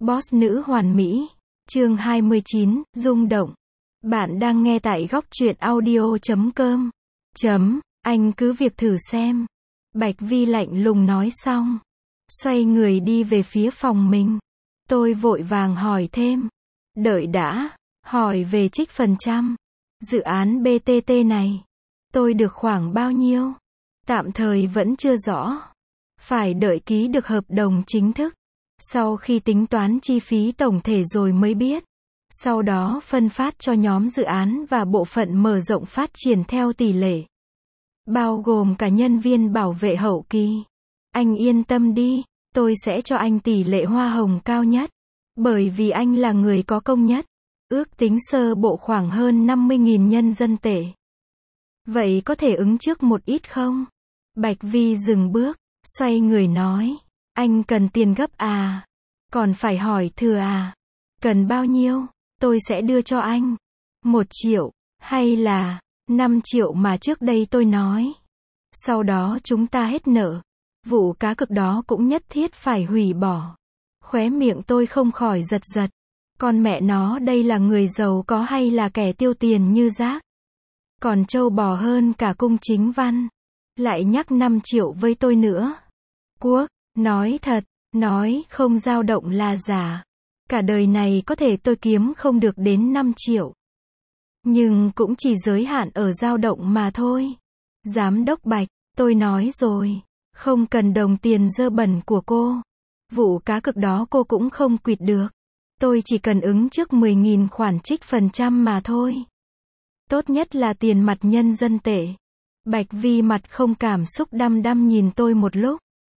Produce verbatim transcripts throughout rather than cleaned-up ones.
Boss nữ hoàn mỹ. Chương hai mươi chín, rung động. Bạn đang nghe tại góc truyện audio chấm com. Chấm, anh cứ việc thử xem. Bạch Vi lạnh lùng nói xong. Xoay người đi về phía phòng mình. Tôi vội vàng hỏi thêm. Đợi đã, hỏi về trích phần trăm. Dự án bê tê tê này, tôi được khoảng bao nhiêu? Tạm thời vẫn chưa rõ. Phải đợi ký được hợp đồng chính thức. Sau khi tính toán chi phí tổng thể rồi mới biết. Sau đó phân phát cho nhóm dự án và bộ phận mở rộng phát triển theo tỷ lệ. Bao gồm cả nhân viên bảo vệ hậu kỳ. Anh yên tâm đi, tôi sẽ cho anh tỷ lệ hoa hồng cao nhất. Bởi vì anh là người có công nhất. Ước tính sơ bộ khoảng hơn năm mươi nghìn nhân dân tệ. Vậy có thể ứng trước một ít không? Bạch Vi dừng bước, xoay người nói. Anh cần tiền gấp à? Còn phải hỏi thừa à? Cần bao nhiêu? Tôi sẽ đưa cho anh. Một triệu, hay là năm triệu mà trước đây tôi nói. Sau đó chúng ta hết nợ. Vụ cá cược đó cũng nhất thiết phải hủy bỏ. Khóe miệng tôi không khỏi giật giật. Con mẹ nó đây là người giàu có hay là kẻ tiêu tiền như rác? Còn trâu bò hơn cả cung chính văn. Lại nhắc năm triệu với tôi nữa. Quốc, nói thật, nói không dao động là giả. Cả đời này có thể tôi kiếm không được đến năm triệu. Nhưng cũng chỉ giới hạn ở dao động mà thôi. Giám đốc Bạch, tôi nói rồi. Không cần đồng tiền dơ bẩn của cô. Vụ cá cược đó cô cũng không quỵt được. Tôi chỉ cần ứng trước mười nghìn khoản trích phần trăm mà thôi. Tốt nhất là tiền mặt nhân dân tệ. Bạch Vi mặt không cảm xúc đăm đăm nhìn tôi một lúc.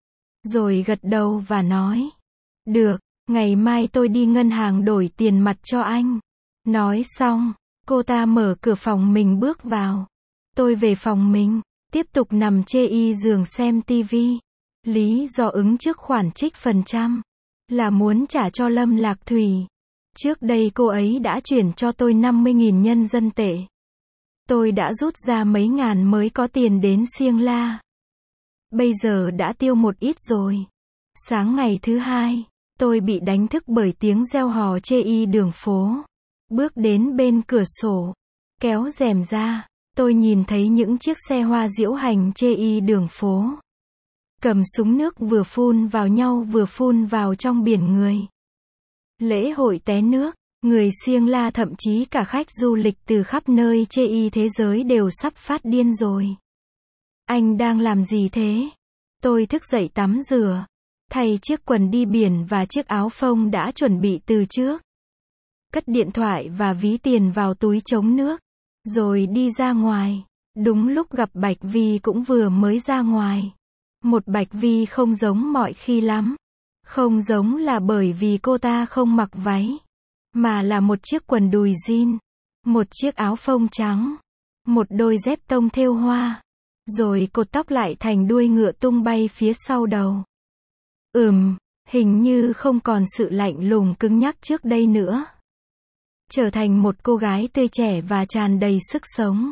Rồi gật đầu và nói. Được, ngày mai tôi đi ngân hàng đổi tiền mặt cho anh. Nói xong, cô ta mở cửa phòng mình bước vào. Tôi về phòng mình, tiếp tục nằm chê y giường xem tivi. Lý do ứng trước khoản trích phần trăm là muốn trả cho Lâm Lạc Thủy. Trước đây cô ấy đã chuyển cho tôi năm mươi nghìn nhân dân tệ. Tôi đã rút ra mấy ngàn mới có tiền đến Siêng La. Bây giờ đã tiêu một ít rồi. Sáng ngày thứ hai, tôi bị đánh thức bởi tiếng reo hò chê y đường phố. Bước đến bên cửa sổ, kéo rèm ra, tôi nhìn thấy những chiếc xe hoa diễu hành chê y đường phố. Cầm súng nước vừa phun vào nhau vừa phun vào trong biển người. Lễ hội té nước, người Siêng La thậm chí cả khách du lịch từ khắp nơi chê y thế giới đều sắp phát điên rồi. Anh đang làm gì thế? Tôi thức dậy tắm rửa, thay chiếc quần đi biển và chiếc áo phông đã chuẩn bị từ trước. Cất điện thoại và ví tiền vào túi chống nước, rồi đi ra ngoài. Đúng lúc gặp Bạch Vi cũng vừa mới ra ngoài. Một Bạch Vi không giống mọi khi lắm. Không giống là bởi vì cô ta không mặc váy, mà là một chiếc quần đùi jean, một chiếc áo phông trắng, một đôi dép tông thêu hoa, rồi cột tóc lại thành đuôi ngựa tung bay phía sau đầu. Ừm, hình như không còn sự lạnh lùng cứng nhắc trước đây nữa. Trở thành một cô gái tươi trẻ và tràn đầy sức sống.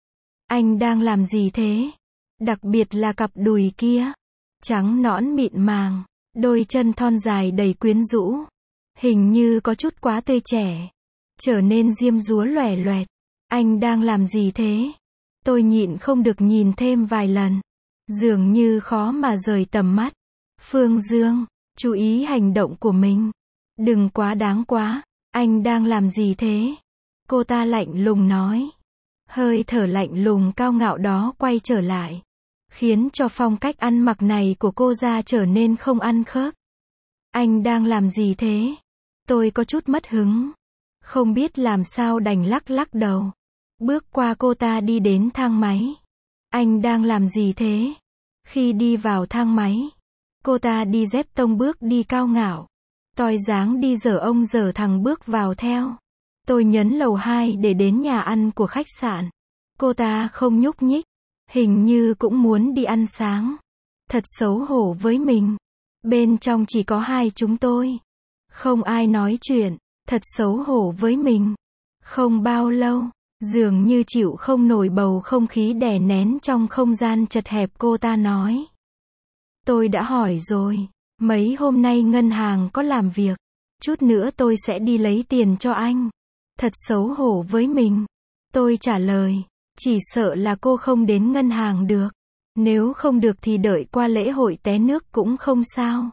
Anh đang làm gì thế? Đặc biệt là cặp đùi kia. Trắng nõn mịn màng. Đôi chân thon dài đầy quyến rũ. Hình như có chút quá tươi trẻ. Trở nên diêm dúa loẻ loẹt. Anh đang làm gì thế? Tôi nhịn không được nhìn thêm vài lần. Dường như khó mà rời tầm mắt. Phương Dương, chú ý hành động của mình. Đừng quá đáng quá. Anh đang làm gì thế? Cô ta lạnh lùng nói. Hơi thở lạnh lùng cao ngạo đó quay trở lại. Khiến cho phong cách ăn mặc này của cô ra trở nên không ăn khớp. Anh đang làm gì thế? Tôi có chút mất hứng. Không biết làm sao đành lắc lắc đầu. Bước qua cô ta đi đến thang máy. Anh đang làm gì thế? Khi đi vào thang máy, cô ta đi dép tông bước đi cao ngạo. Toi dáng đi dở ông dở thằng bước vào theo. Tôi nhấn lầu hai để đến nhà ăn của khách sạn. Cô ta không nhúc nhích. Hình như cũng muốn đi ăn sáng. Thật xấu hổ với mình. Bên trong chỉ có hai chúng tôi. Không ai nói chuyện. Thật xấu hổ với mình. Không bao lâu, dường như chịu không nổi bầu không khí đè nén trong không gian chật hẹp, cô ta nói. Tôi đã hỏi rồi. Mấy hôm nay ngân hàng có làm việc. Chút nữa tôi sẽ đi lấy tiền cho anh. Thật xấu hổ với mình. Tôi trả lời, chỉ sợ là cô không đến ngân hàng được. Nếu không được thì đợi qua lễ hội té nước cũng không sao.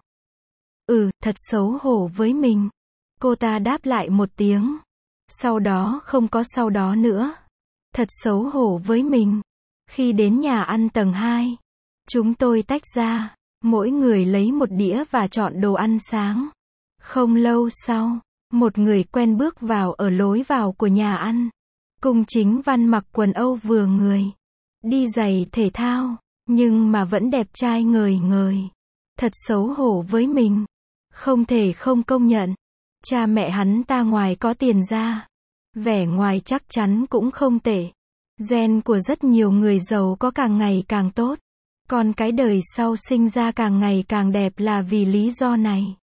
Ừ, thật xấu hổ với mình. Cô ta đáp lại một tiếng. Sau đó không có sau đó nữa. Thật xấu hổ với mình. Khi đến nhà ăn tầng hai, chúng tôi tách ra, mỗi người lấy một đĩa và chọn đồ ăn sáng. Không lâu sau, một người quen bước vào ở lối vào của nhà ăn. Cung Chính Văn mặc quần Âu vừa người, đi giày thể thao, nhưng mà vẫn đẹp trai ngời ngời. Thật xấu hổ với mình. Không thể không công nhận. Cha mẹ hắn ta ngoài có tiền ra, vẻ ngoài chắc chắn cũng không tệ. Gen của rất nhiều người giàu có càng ngày càng tốt. Còn cái đời sau sinh ra càng ngày càng đẹp là vì lý do này.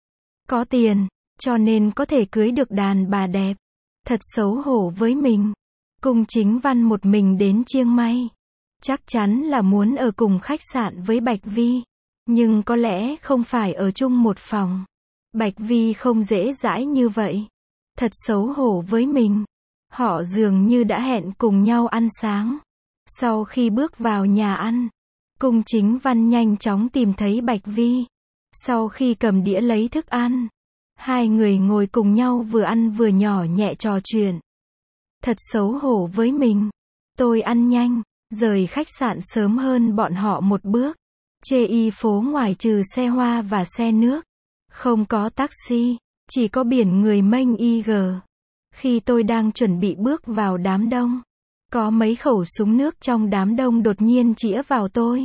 Có tiền, cho nên có thể cưới được đàn bà đẹp. Thật xấu hổ với mình. Cung Chính Văn một mình đến Chiang Mai. Chắc chắn là muốn ở cùng khách sạn với Bạch Vi. Nhưng có lẽ không phải ở chung một phòng. Bạch Vi không dễ dãi như vậy. Thật xấu hổ với mình. Họ dường như đã hẹn cùng nhau ăn sáng. Sau khi bước vào nhà ăn, Cung Chính Văn nhanh chóng tìm thấy Bạch Vi. Sau khi cầm đĩa lấy thức ăn, hai người ngồi cùng nhau vừa ăn vừa nhỏ nhẹ trò chuyện. Thật xấu hổ với mình. Tôi ăn nhanh, rời khách sạn sớm hơn bọn họ một bước. Chê y phố ngoài trừ xe hoa và xe nước, không có taxi, chỉ có biển người mênh y gờ. Khi tôi đang chuẩn bị bước vào đám đông, có mấy khẩu súng nước trong đám đông đột nhiên chĩa vào tôi.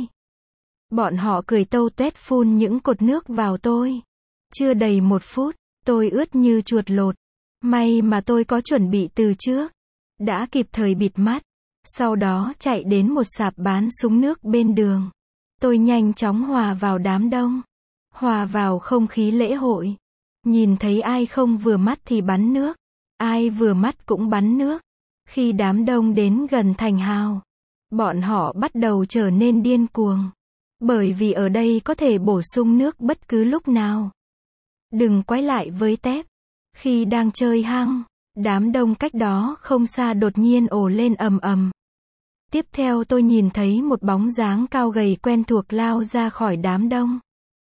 Bọn họ cười tâu tuét phun những cột nước vào tôi. Chưa đầy một phút, tôi ướt như chuột lột. May mà tôi có chuẩn bị từ trước, đã kịp thời bịt mắt. Sau đó chạy đến một sạp bán súng nước bên đường. Tôi nhanh chóng hòa vào đám đông, hòa vào không khí lễ hội. Nhìn thấy ai không vừa mắt thì bắn nước, ai vừa mắt cũng bắn nước. Khi đám đông đến gần thành hào, bọn họ bắt đầu trở nên điên cuồng. Bởi vì ở đây có thể bổ sung nước bất cứ lúc nào. Đừng quay lại với tép. Khi đang chơi hăng, đám đông cách đó không xa đột nhiên ồ lên ầm ầm. Tiếp theo tôi nhìn thấy một bóng dáng cao gầy quen thuộc lao ra khỏi đám đông.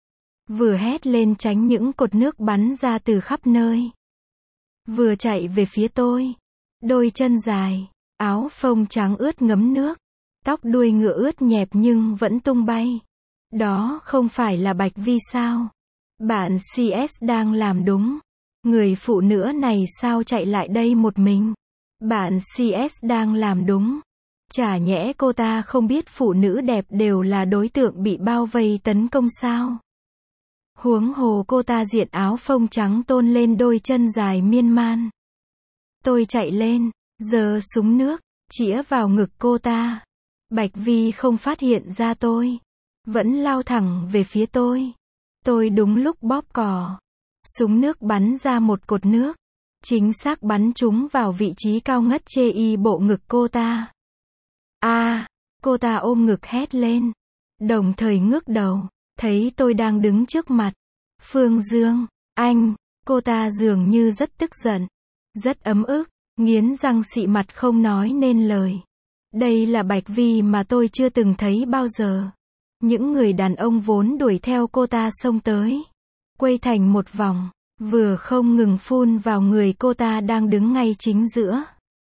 Vừa hét lên tránh những cột nước bắn ra từ khắp nơi. Vừa chạy về phía tôi. Đôi chân dài, áo phông trắng ướt ngấm nước. Tóc đuôi ngựa ướt nhẹp nhưng vẫn tung bay. Đó không phải là Bạch Vi sao? Bạn xê ét đang làm đúng. Người phụ nữ này sao chạy lại đây một mình? Bạn xê ét đang làm đúng. Chả nhẽ cô ta không biết phụ nữ đẹp đều là đối tượng bị bao vây tấn công sao? Huống hồ cô ta diện áo phông trắng tôn lên đôi chân dài miên man. Tôi chạy lên, giơ súng nước, chĩa vào ngực cô ta. Bạch Vi không phát hiện ra tôi, vẫn lao thẳng về phía tôi. Tôi đúng lúc bóp cò. Súng nước bắn ra một cột nước, chính xác bắn trúng vào vị trí cao ngất chê y bộ ngực cô ta. A, à, cô ta ôm ngực hét lên, đồng thời ngước đầu, thấy tôi đang đứng trước mặt. Phương Dương, anh, cô ta dường như rất tức giận, rất ấm ức, nghiến răng xị mặt không nói nên lời. Đây là Bạch Vi mà tôi chưa từng thấy bao giờ. Những người đàn ông vốn đuổi theo cô ta xông tới, quay thành một vòng, vừa không ngừng phun vào người cô ta đang đứng ngay chính giữa.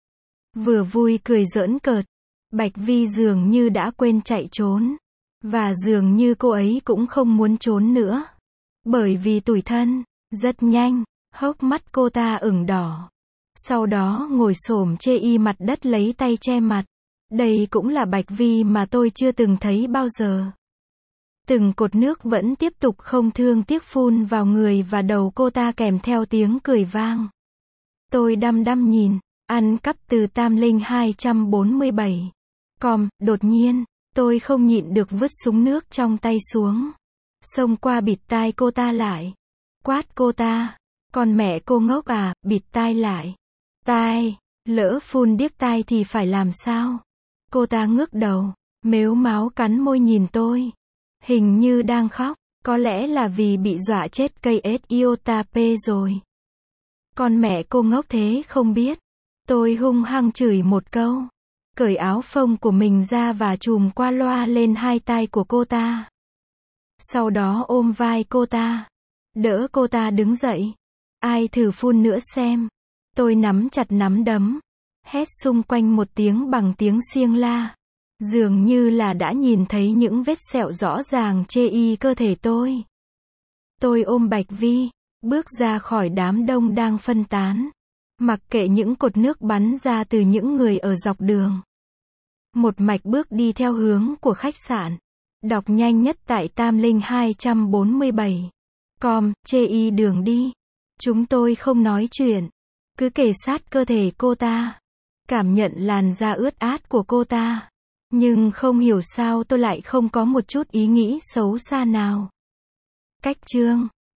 Vừa vui cười giỡn cợt. Bạch Vi dường như đã quên chạy trốn. Và dường như cô ấy cũng không muốn trốn nữa. Bởi vì tủi thân. Rất nhanh, hốc mắt cô ta ửng đỏ. Sau đó ngồi xổm chê y mặt đất lấy tay che mặt. Đây cũng là Bạch Vi mà tôi chưa từng thấy bao giờ. Từng cột nước vẫn tiếp tục không thương tiếc phun vào người và đầu cô ta kèm theo tiếng cười vang. Tôi đăm đăm nhìn, ăn cắp từ Tam Linh hai trăm bốn mươi bảy. Com, đột nhiên, tôi không nhịn được vứt súng nước trong tay xuống. Xông qua bịt tai cô ta lại. Quát cô ta. Con mẹ cô ngốc à, bịt tai lại. Tai, lỡ phun điếc tai thì phải làm sao? Cô ta ngước đầu, mếu máo cắn môi nhìn tôi. Hình như đang khóc. Có lẽ là vì bị dọa chết cây ét iota pê rồi. Con mẹ cô ngốc thế không biết. Tôi hung hăng chửi một câu. Cởi áo phông của mình ra và chùm qua loa lên hai tai của cô ta. Sau đó ôm vai cô ta. Đỡ cô ta đứng dậy. Ai thử phun nữa xem. Tôi nắm chặt nắm đấm. Hét xung quanh một tiếng bằng tiếng xiêng la. Dường như là đã nhìn thấy những vết sẹo rõ ràng chê y cơ thể tôi. Tôi ôm Bạch Vi, bước ra khỏi đám đông đang phân tán. Mặc kệ những cột nước bắn ra từ những người ở dọc đường. Một mạch bước đi theo hướng của khách sạn. Đọc nhanh nhất tại Tam Linh hai trăm bốn mươi bảy. Com, chê y đường đi. Chúng tôi không nói chuyện. Cứ kề sát cơ thể cô ta. Cảm nhận làn da ướt át của cô ta. Nhưng không hiểu sao tôi lại không có một chút ý nghĩ xấu xa nào. Cách chương